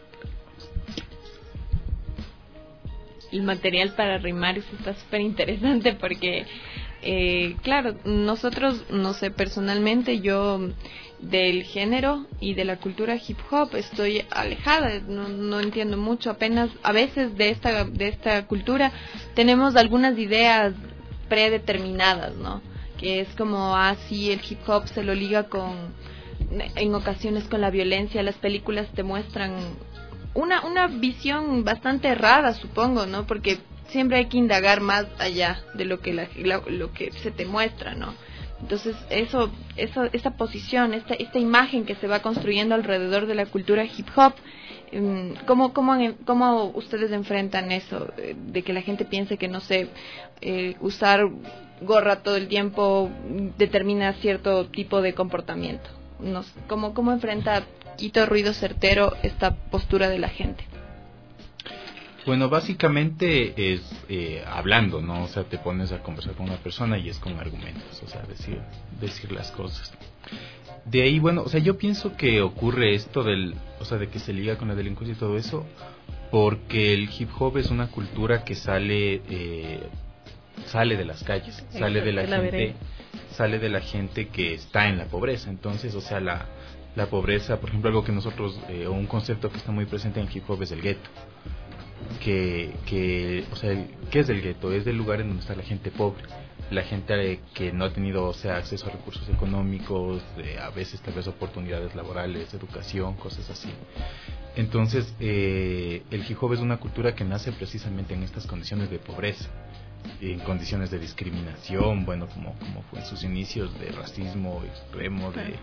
E: El material para rimar, eso está súper interesante porque, eh, claro, nosotros, no sé, personalmente yo del género y de la cultura hip hop estoy alejada, no, no entiendo mucho, apenas a veces de esta, de esta cultura tenemos algunas ideas predeterminadas, ¿no? Que es como, ah, sí, el hip hop se lo liga con, en ocasiones con la violencia, las películas te muestran una, una visión bastante errada, supongo, ¿no? Porque siempre hay que indagar más allá de lo que, la, la, lo que se te muestra, ¿no? Entonces, eso, eso, esta posición, esta, esta imagen que se va construyendo alrededor de la cultura hip hop, ¿cómo, cómo, cómo ustedes enfrentan eso? De que la gente piense que, no sé, eh, usar gorra todo el tiempo determina cierto tipo de comportamiento. No sé, ¿cómo, cómo enfrenta Quito Ruido Certero esta postura de la gente?
G: Bueno, básicamente es eh, hablando, ¿no? O sea, te pones a conversar con una persona y es con argumentos, o sea, decir, decir las cosas. De ahí, bueno, o sea, yo pienso que ocurre esto del, o sea, de que se liga con la delincuencia y todo eso, porque el hip hop es una cultura que sale, eh, sale de las calles, sale de la gente, sale de la gente que está en la pobreza. Entonces, o sea, la, la pobreza, por ejemplo, algo que nosotros, eh, o un concepto que está muy presente en el hip hop es el gueto. Que, que, o sea, el, ¿qué es el gueto? Es el lugar en donde está la gente pobre, la gente que no ha tenido, o sea, acceso a recursos económicos, eh, a veces tal vez oportunidades laborales, educación, cosas así. Entonces, eh, el hip hop es una cultura que nace precisamente en estas condiciones de pobreza, en condiciones de discriminación, bueno, como, como fue en sus inicios, de racismo extremo, de,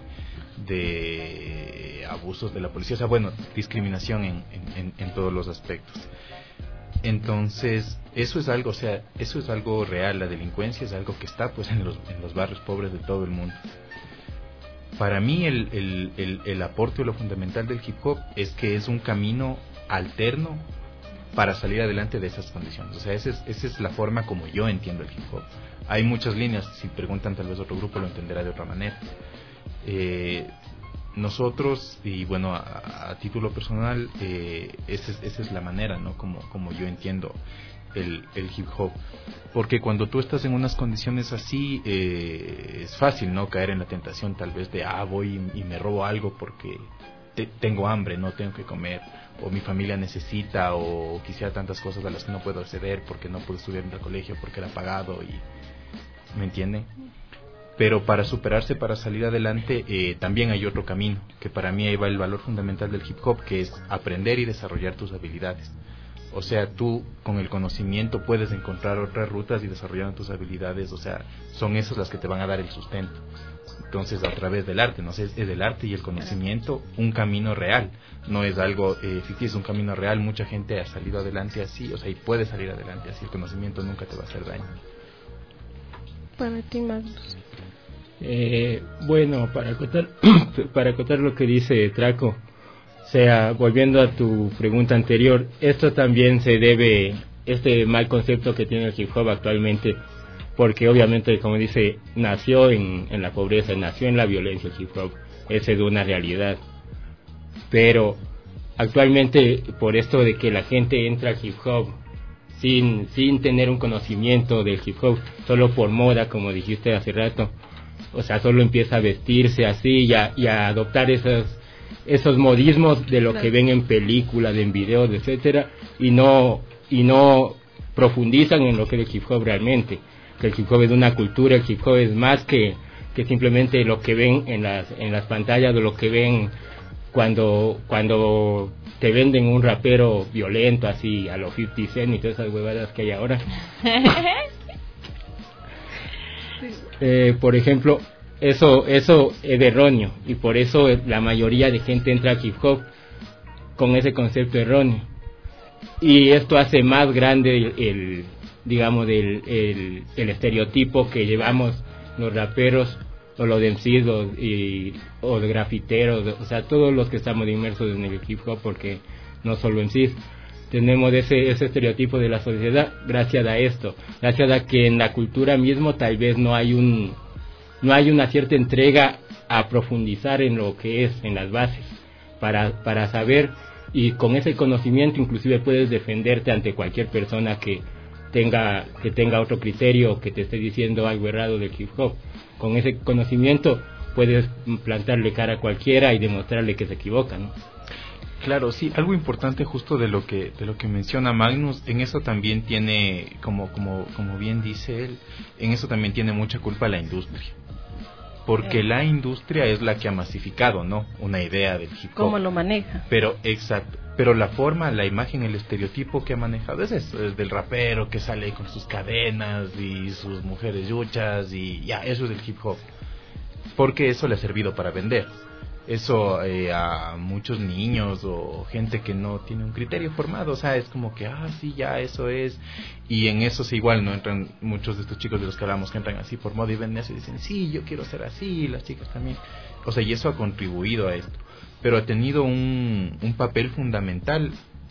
G: de abusos de la policía, o sea, bueno, discriminación en, en, en todos los aspectos. Entonces, eso es algo, o sea, eso es algo real, la delincuencia es algo que está pues en los, en los barrios pobres de todo el mundo. Para mí el, el, el, el aporte o lo fundamental del hip hop es que es un camino alterno para salir adelante de esas condiciones. O sea, esa es, esa es la forma como yo entiendo el hip hop. Hay muchas líneas, si preguntan tal vez otro grupo lo entenderá de otra manera. Eh, nosotros, y bueno, a, a título personal, eh, esa, es, esa es la manera, ¿no? Como, como yo entiendo el, el hip hop. Porque cuando tú estás en unas condiciones así, eh, es fácil, ¿no? Caer en la tentación tal vez de, ah, voy y, y me robo algo porque te, tengo hambre, no tengo que comer, o mi familia necesita, o quisiera tantas cosas a las que no puedo acceder porque no puedo estudiar en el colegio porque era pagado, y ¿me entienden? Pero para superarse, para salir adelante, eh, también hay otro camino, que para mí ahí va el valor fundamental del hip hop, que es aprender y desarrollar tus habilidades. O sea, tú con el conocimiento puedes encontrar otras rutas y desarrollar tus habilidades, o sea, son esas las que te van a dar el sustento. Entonces, a través del arte, no sé, es el arte y el conocimiento un camino real, no es algo eh, ficticio, es un camino real. Mucha gente ha salido adelante así, o sea, y puede salir adelante así, el conocimiento nunca te va a hacer daño.
F: Para ti, Magnus.
D: Eh, bueno, para acotar, para acotar lo que dice Traco, o sea, volviendo a tu pregunta anterior, esto también se debe, este mal concepto que tiene el hip hop actualmente, porque obviamente, como dice, nació en, en la pobreza, nació en la violencia el hip hop, esa es una realidad. Pero actualmente, por esto de que la gente entra al hip hop sin, sin tener un conocimiento del hip hop, solo por moda, como dijiste hace rato, o sea, solo empieza a vestirse así y a, y a adoptar esos, esos modismos de lo que ven en películas, en videos, etcétera, y no, y no profundizan en lo que es el hip hop realmente. Que el hip hop es una cultura, el hip hop es más que, que simplemente lo que ven en las, en las pantallas, o lo que ven cuando, cuando te venden un rapero violento así a los cincuenta Cent y todas esas huevadas que hay ahora. eh, por ejemplo, eso, eso es erróneo, y por eso la mayoría de gente entra al hip hop con ese concepto erróneo, y esto hace más grande el, el digamos, el, el, el estereotipo que llevamos los raperos, o los M Cs, o, y, o de grafiteros, o sea, todos los que estamos inmersos en el hip hop, porque no solo M Cs, tenemos ese, ese estereotipo de la sociedad gracias a esto, gracias a que en la cultura mismo tal vez no hay un no hay una cierta entrega a profundizar en lo que es, en las bases, para, para saber, y con ese conocimiento inclusive puedes defenderte ante cualquier persona que tenga que tenga otro criterio, que te esté diciendo algo errado del hip hop. Con ese conocimiento puedes plantarle cara a cualquiera y demostrarle que se equivoca, ¿no?
G: Claro, sí, algo importante justo de lo que de lo que menciona Magnus, en eso también tiene, como como como bien dice él, en eso también tiene mucha culpa la industria. Porque la industria es la que ha masificado, ¿no?, una idea del hip hop.
F: ¿Cómo lo maneja?
G: Pero, exacto, pero la forma, la imagen, el estereotipo que ha manejado es eso, es del rapero que sale con sus cadenas y sus mujeres yuchas y ya, eso es del hip hop. Porque eso le ha servido para vender. Eso eh, a muchos niños o gente que no tiene un criterio formado, o sea, es como que, ah, sí, ya, eso es. Y en eso sí, igual no entran muchos de estos chicos de los que hablamos que entran así por moda y venden eso y dicen, sí, yo quiero ser así, y las chicas también. O sea, y eso ha contribuido a esto. Pero ha tenido un, un papel fundamental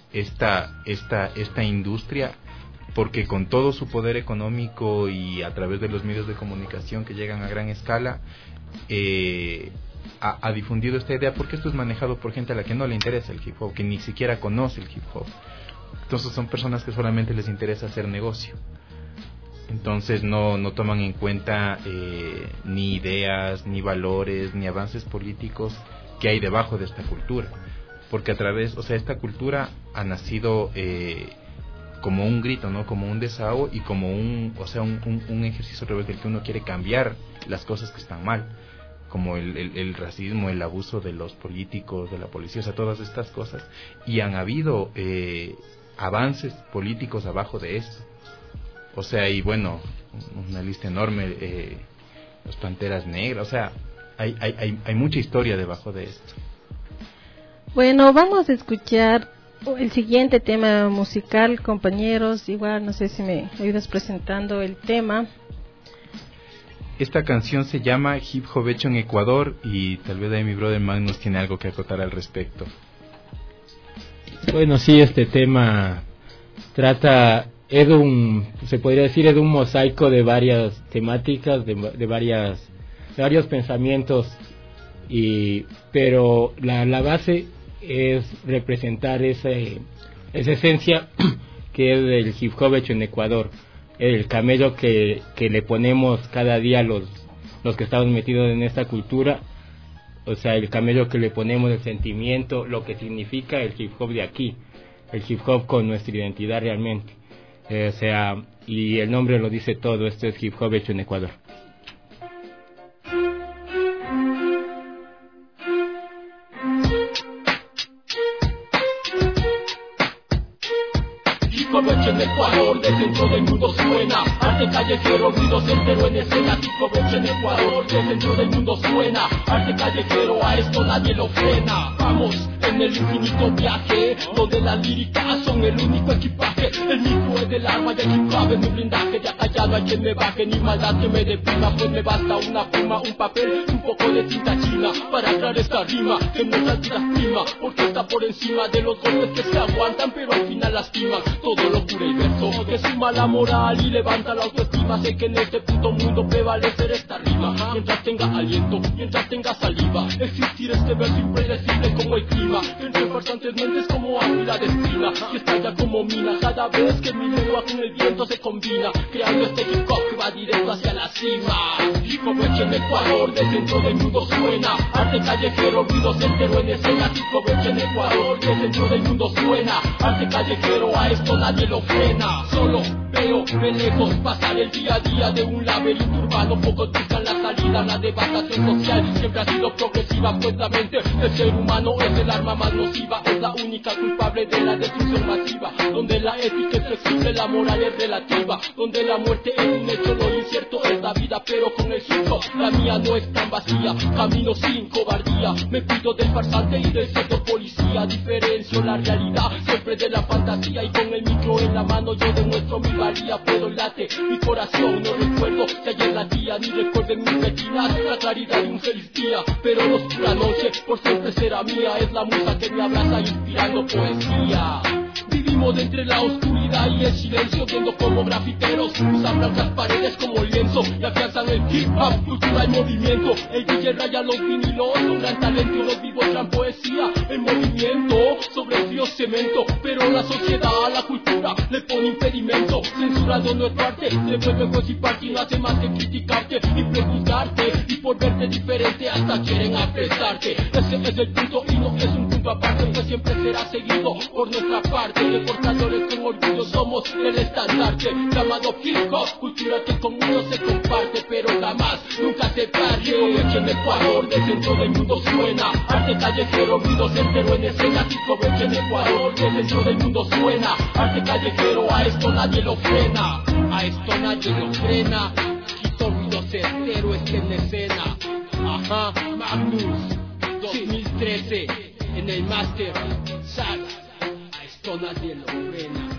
G: esta, esta, esta industria, porque con todo su poder económico y a través de los medios de comunicación que llegan a gran escala, eh, ha, ha difundido esta idea, porque esto es manejado por gente a la que no le interesa el hip hop, que ni siquiera conoce el hip hop. Entonces son personas que solamente les interesa hacer negocio. Entonces no, no toman en cuenta eh, ni ideas, ni valores, ni avances políticos que hay debajo de esta cultura. Porque a través, o sea, esta cultura ha nacido eh, como un grito, ¿no? Como un desahogo y como un, o sea, un, un, un ejercicio a través del que uno quiere cambiar las cosas que están mal, como el, el, el racismo, el abuso de los políticos, de la policía, o sea, todas estas cosas. Y han habido eh, avances políticos abajo de esto. O sea, y bueno, una lista enorme, eh, los Panteras Negras, o sea, hay, hay, hay, hay mucha historia debajo de esto.
F: Bueno, vamos a escuchar el siguiente tema musical, compañeros. Igual, no sé si me ayudas presentando el tema.
G: Esta canción se llama Hip Hop Hecho en Ecuador, y tal vez ahí mi brother Magnus tiene algo que acotar al respecto.
D: Bueno, sí, este tema trata... es un, se podría decir, es un mosaico de varias temáticas, de, de varias, de varios pensamientos, y pero la, la base es representar ese, esa esencia que es del hip hop hecho en Ecuador, el camello que, que le ponemos cada día los, los que estamos metidos en esta cultura, o sea, el camello que le ponemos, el sentimiento, lo que significa el hip hop de aquí, el hip hop con nuestra identidad realmente. Eh, o sea, y el nombre lo dice todo, esto es hip hop hecho en Ecuador.
I: Hip hop hecho en Ecuador, del centro del mundo suena. Arte callejero, ruido certero en escena. Hip hop hecho en Ecuador, del centro del mundo suena. Arte callejero, a esto nadie lo frena. Vamos en el infinito viaje, donde las líricas son el único equipaje. El micro es del arma y el hip hop es mi blindaje. De acá ya no hay quien me baje, ni maldad que me deprima. Pues me basta una pluma, un papel, un poco de tinta china para crear esta rima que nuestras vidas prima, porque está por encima de los golpes que se aguantan, pero al final lastiman. Todo locura y verso que suma la moral y levanta la autoestima. Sé que en este puto mundo prevalecer esta rima. Mientras tenga aliento, mientras tenga saliva, existir este verso impredecible como el clima. Entre farsantes mentes como águila de espina, que estalla como mina cada vez que mi lengua con el viento se combina, creando este hip hop que va directo hacia la cima. Hip hop hecho en Ecuador, del centro del mundo suena. Arte callejero, ruido certero en escena. Hip hop hecho en Ecuador, del centro del mundo suena. Arte callejero, a esto nadie lo frena. Solo veo de lejos pasar el día a día de un laberinto urbano. Pocos buscan la salida, la devastación social siempre ha sido progresiva, pues la mente del ser humano es el arma más nociva, es la única culpable de la destrucción masiva, donde la ética es flexible, la moral es relativa, donde la muerte es un hecho, lo incierto es la vida, pero con el hip hop la mía no es tan vacía, camino sin cobardía, me cuido del farsante y del cerdo policía, diferencio la realidad siempre de la fantasía, y con el micro en la mano yo demuestro mi valía, puedo late mi corazón, no recuerdo si ayer latía, ni recuerden mis retinas la claridad de un feliz día, pero la oscura noche por siempre será mía, es la musa que me abraza inspirando poesía. Vivimos entre la oscuridad y el silencio, viendo como grafiteros usan blancas paredes como lienzo y afianzan el hip hop, cultura y movimiento. El D J raya los vinilos con gran talento y los vivos traen poesía en movimiento sobre el frío cemento, pero la sociedad a la cultura le pone impedimento, censurando nuestro arte, se vuelve juez y parte y no hace más que criticarte y prejuzgarte, y por verte diferente hasta quieren apresarte. Ese es el punto y no es un punto aparte, que siempre será seguido por nuestra parte. De portadores con orgullo somos el estandarte llamado hip hop, cultura que con uno se comparte, pero jamás, nunca se parte. Hecho en Ecuador, del centro del mundo suena. Arte callejero, ruido certero en escena. Hip hop hecho en Ecuador, del centro del mundo suena. Arte callejero, a esto nadie lo frena, a esto nadie lo frena. Quito ruido certero, está en escena. Ajá, Magnus, dos mil trece, en el máster, Saga. Nadie lo frena.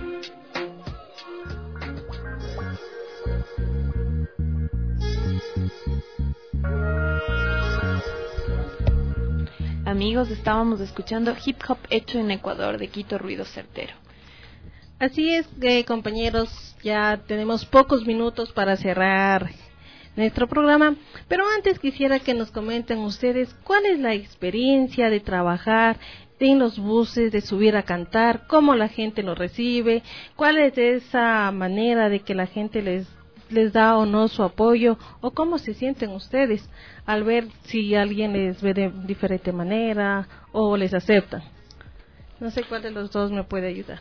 E: A amigos, estábamos escuchando Hip Hop hecho en Ecuador de Quito Ruido Certero.
F: Así es, eh, compañeros, ya tenemos pocos minutos para cerrar nuestro programa, pero antes quisiera que nos comenten ustedes cuál es la experiencia de trabajar en los buses, de subir a cantar, cómo la gente lo recibe, cuál es esa manera de que la gente les les da o no su apoyo, o cómo se sienten ustedes al ver si alguien les ve de diferente manera o les acepta. No sé cuál de los dos me puede ayudar.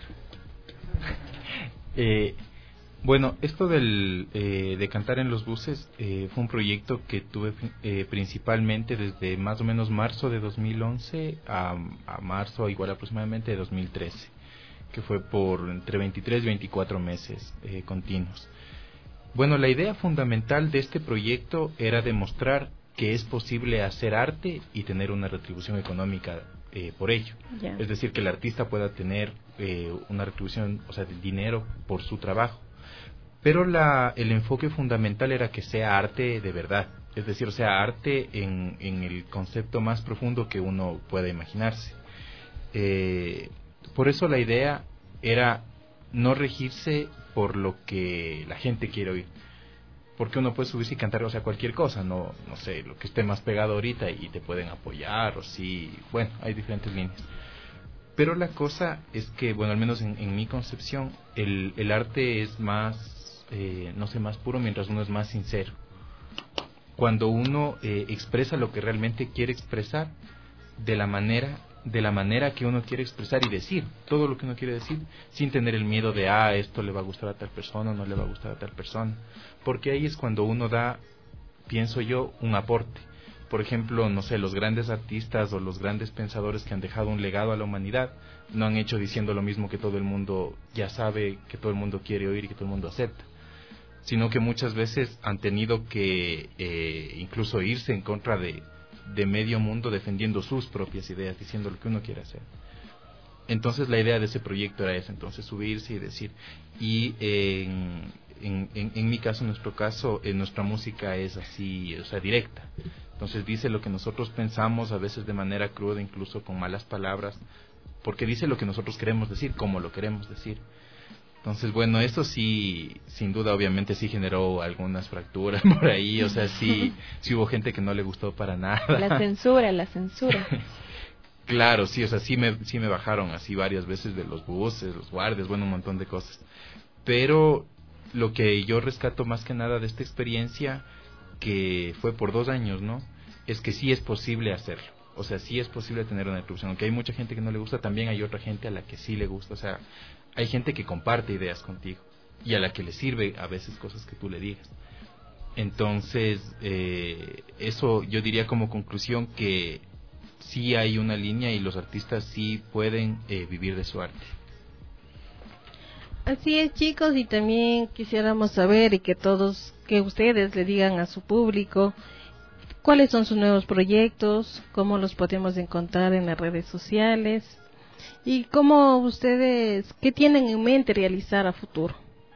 G: Eh, bueno, esto del, eh, de cantar en los buses eh, fue un proyecto que tuve eh, principalmente desde más o menos marzo de dos mil once a, a marzo igual aproximadamente de dos mil trece, que fue por entre veintitrés y veinticuatro meses eh, continuos. Bueno, la idea fundamental de este proyecto era demostrar que es posible hacer arte y tener una retribución económica eh, por ello. Yeah. Es decir, que el artista pueda tener eh, una retribución, o sea, de dinero por su trabajo. Pero la, el enfoque fundamental era que sea arte de verdad. Es decir, o sea, arte en, en el concepto más profundo que uno pueda imaginarse. Eh, por eso la idea era no regirse por lo que la gente quiere oír, porque uno puede subirse y cantar, o sea, cualquier cosa, no no sé, lo que esté más pegado ahorita y te pueden apoyar, o sí, bueno, hay diferentes líneas. Pero la cosa es que, bueno, al menos en, en mi concepción, el, el arte es más, eh, no sé, más puro mientras uno es más sincero. Cuando uno eh, expresa lo que realmente quiere expresar de la manera de la manera que uno quiere expresar y decir todo lo que uno quiere decir, sin tener el miedo de, ah, esto le va a gustar a tal persona o no le va a gustar a tal persona, porque ahí es cuando uno da, pienso yo, un aporte. Por ejemplo, no sé, los grandes artistas o los grandes pensadores que han dejado un legado a la humanidad no han hecho diciendo lo mismo que todo el mundo ya sabe, que todo el mundo quiere oír y que todo el mundo acepta, sino que muchas veces han tenido que eh, incluso irse en contra de de medio mundo defendiendo sus propias ideas, diciendo lo que uno quiere hacer. Entonces la idea de ese proyecto era esa, entonces subirse y decir, y en, en, en, en mi caso, en nuestro caso, en nuestra música es así, o sea, directa. Entonces dice lo que nosotros pensamos, a veces de manera cruda, incluso con malas palabras, porque dice lo que nosotros queremos decir, como lo queremos decir. Entonces, bueno, eso sí, sin duda, obviamente sí generó algunas fracturas por ahí, o sea, sí, sí hubo gente que no le gustó para nada.
E: La censura, la censura.
G: Claro, sí, o sea, sí me, sí me bajaron así varias veces de los buses, los guardias, bueno, un montón de cosas. Pero lo que yo rescato más que nada de esta experiencia, que fue por dos años, ¿no?, es que sí es posible hacerlo. O sea, sí es posible tener una retribución. Aunque hay mucha gente que no le gusta, también hay otra gente a la que sí le gusta. O sea, hay gente que comparte ideas contigo y a la que le sirve a veces cosas que tú le digas. Entonces, eh, eso yo diría como conclusión, que sí hay una línea y los artistas sí pueden eh, vivir de su arte.
F: Así es, chicos, y también quisiéramos saber y que todos, que ustedes le digan a su público cuáles son sus nuevos proyectos, cómo los podemos encontrar en las redes sociales y cómo ustedes, qué tienen en mente realizar a futuro.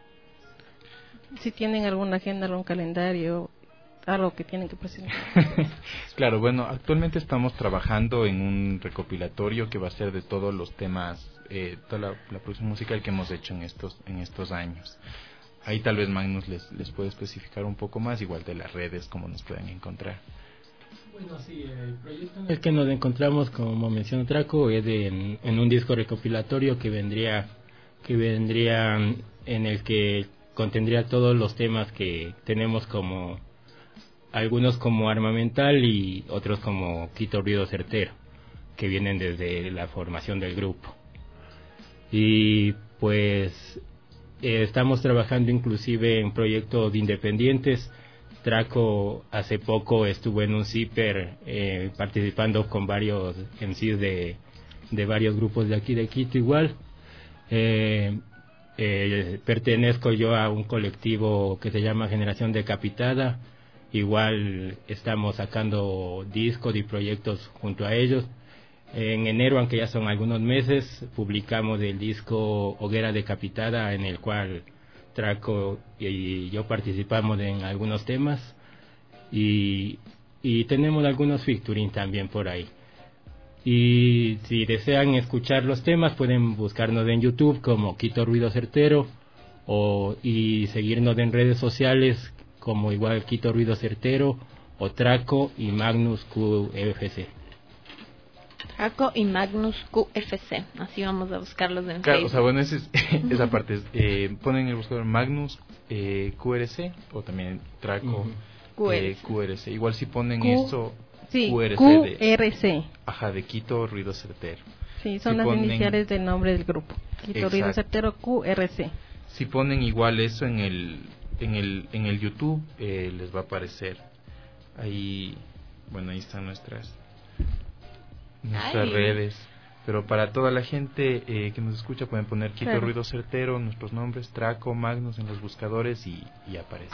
F: Si tienen alguna agenda, algún calendario, algo que tienen que presentar.
G: Claro, bueno, actualmente estamos trabajando en un recopilatorio que va a ser de todos los temas, eh, toda la, la producción musical que hemos hecho en estos en estos años. Ahí tal vez Magnus les, les puede especificar un poco más, igual de las redes, cómo nos pueden encontrar.
D: Bueno, sí, el proyecto en el que nos encontramos, como mencionó Traco, es de, en, en un disco recopilatorio que vendría, que vendría en el que contendría todos los temas que tenemos, como algunos como Armamental y otros como Quito Ruido Certero, que vienen desde la formación del grupo. Y pues eh, estamos trabajando inclusive en proyectos independientes. Traco hace poco estuvo en un Zipper eh, participando con varios M Cs de, de varios grupos de aquí de Quito igual. Eh, eh, pertenezco yo a un colectivo que se llama Generación Decapitada. Igual estamos sacando discos y proyectos junto a ellos. En enero, aunque ya son algunos meses, publicamos el disco Hoguera Decapitada, en el cual Traco y yo participamos en algunos temas y, y tenemos algunos featuring también por ahí. Y si desean escuchar los temas, pueden buscarnos en YouTube como Quito Ruido Certero o, y seguirnos en redes sociales como igual Quito Ruido Certero o Traco y Magnus Q F C.
E: Traco y Magnus Q F C, así vamos a buscarlos en
G: Claro,
E: Facebook.
G: o sea, bueno, esa, es, esa parte es, eh, ponen en el buscador Magnus eh, Q R C o también Traco
E: uh-huh.
G: eh, Q R C. Igual si ponen
F: Q,
G: esto
F: sí,
G: Q R C,
F: Q
G: de,
F: R C.
G: Ajá, de Quito Ruido Certero.
F: Sí, son
G: si
F: las
G: ponen,
F: iniciales del nombre del grupo. Quito
G: exacto.
F: Ruido Certero Q R C.
G: Si ponen igual eso en el en el en el YouTube eh, les va a aparecer ahí, bueno, ahí están nuestras nuestras
E: Ay.
G: redes, pero para toda la gente eh, que nos escucha pueden poner Quito
F: Claro.
G: Ruido Certero, nuestros nombres, Traco, Magnus en los buscadores y, y aparece.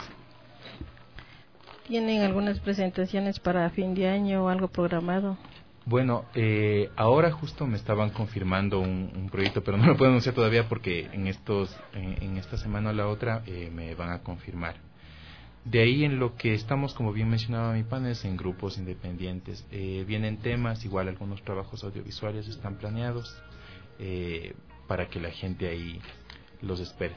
F: ¿Tienen algunas presentaciones para fin de año o algo programado?
G: Bueno, eh, ahora justo me estaban confirmando un, un proyecto, pero no lo puedo anunciar todavía porque en estos en, en esta semana o la otra eh, me van a confirmar. De ahí en lo que estamos, como bien mencionaba mi pan, es en grupos independientes. Eh, vienen temas, igual algunos trabajos audiovisuales están planeados eh, para que la gente ahí los espere.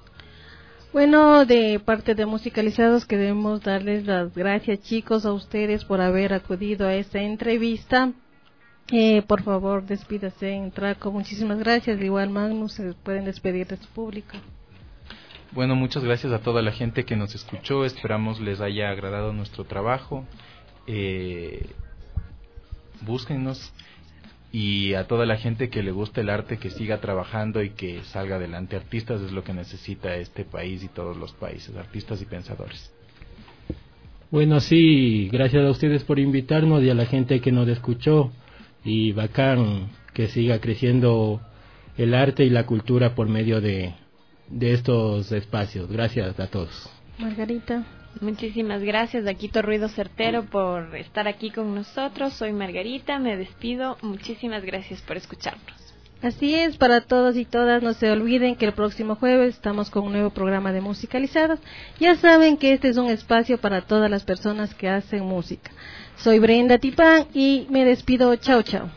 F: Bueno, de parte de Musicalizados queremos darles las gracias, chicos, a ustedes por haber acudido a esta entrevista. Eh, por favor, despídase en Traco. Muchísimas gracias. Igual, Magnus, se pueden despedir de su público.
G: Bueno, muchas gracias a toda la gente que nos escuchó. Esperamos les haya agradado nuestro trabajo. Eh, búsquennos. Y a toda la gente que le gusta el arte, que siga trabajando y que salga adelante. Artistas es lo que necesita este país y todos los países, artistas y pensadores.
D: Bueno, sí, gracias a ustedes por invitarnos y a la gente que nos escuchó. Y bacán que siga creciendo el arte y la cultura por medio de, de estos espacios. Gracias a todos.
F: Margarita.
E: Muchísimas gracias a Quito Ruido Certero por estar aquí con nosotros. Soy Margarita, me despido. Muchísimas gracias por escucharnos.
F: Así es, para todos y todas, no se olviden que el próximo jueves estamos con un nuevo programa de Musicalizados. Ya saben que este es un espacio para todas las personas que hacen música. Soy Brenda Tipán y me despido. Chao, chao.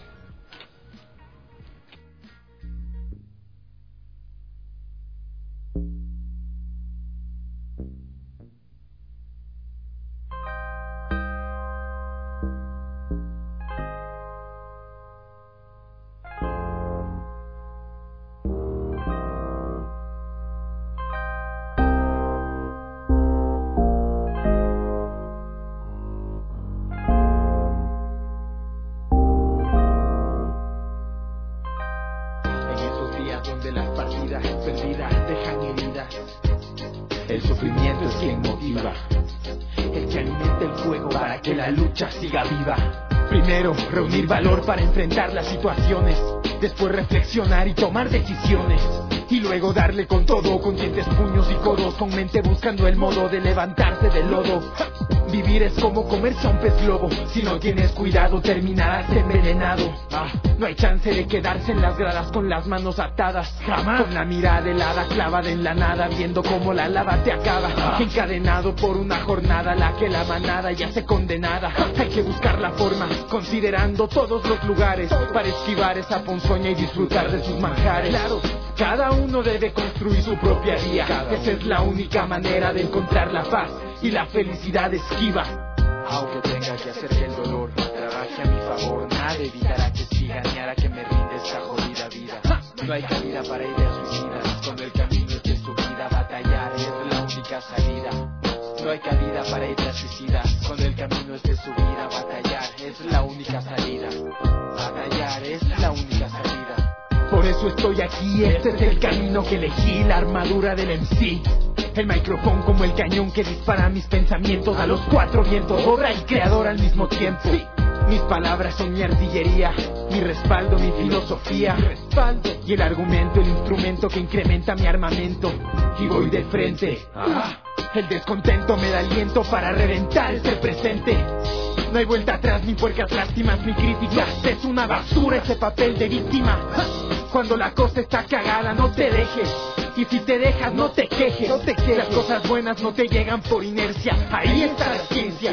I: Siga viva. Primero, reunir valor para enfrentar las situaciones. Después reflexionar y tomar decisiones. Y luego darle con todo, con dientes, puños y codos, con mente buscando el modo de levantarse del lodo. Vivir es como comerse a un pez globo. Si no tienes cuidado terminarás envenenado. Ah, no hay chance de quedarse en las gradas con las manos atadas. Jamás. Con la mirada helada clavada en la nada, viendo cómo la lava te acaba. Ah. Encadenado por una jornada, la que la manada ya se condenada. Hay que buscar la forma, considerando todos los lugares, para esquivar esa ponzoña y disfrutar de sus manjares. Claro. Cada uno debe construir su propia vía. Esa es la única manera de encontrar la paz y la felicidad esquiva. Aunque tenga que hacer que el dolor trabaje a mi favor, nada evitará que siga ni hará que me rinde esta jodida vida. No hay cabida para ideas suicidas, cuando el camino es de subida, batallar es la única salida. No hay cabida para ideas suicidas, cuando el camino es de subida, batallar es la única salida. Batallar es la única salida. Por eso estoy aquí, este es el camino que elegí, la armadura del M C. El micrófono como el cañón que dispara mis pensamientos a los cuatro vientos, obra y creador al mismo tiempo. Mis palabras son mi artillería, mi respaldo, mi filosofía, mi respaldo. Y el argumento, el instrumento que incrementa mi armamento. Y voy de frente. Ah, el descontento me da aliento para reventar este presente. No hay vuelta atrás ni puercas lástimas, mi crítica es una basura ese papel de víctima. Cuando la cosa está cagada no te dejes, y si te dejas no te quejes, no te quejes. Las cosas buenas no te llegan por inercia, ahí está la ciencia.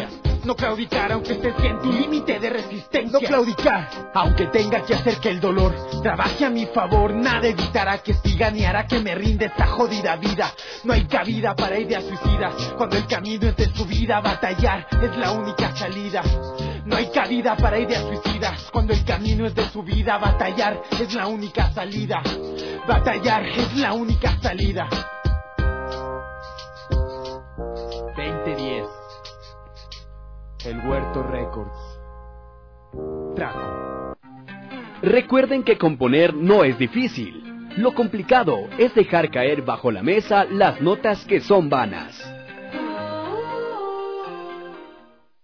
I: No claudicar aunque estés en tu límite de resistencia. No claudicar aunque tenga que hacer que el dolor trabaje a mi favor. Nada evitará que siga ni hará que me rinde esta jodida vida. No hay cabida para ideas suicidas cuando el camino es de su vida. Batallar es la única salida. No hay cabida para ideas suicidas cuando el camino es de su vida. Batallar es la única salida. Batallar es la única salida. veinte diez El Huerto Records. Traco.
C: Recuerden que componer no es difícil. Lo complicado es dejar caer bajo la mesa las notas que son vanas.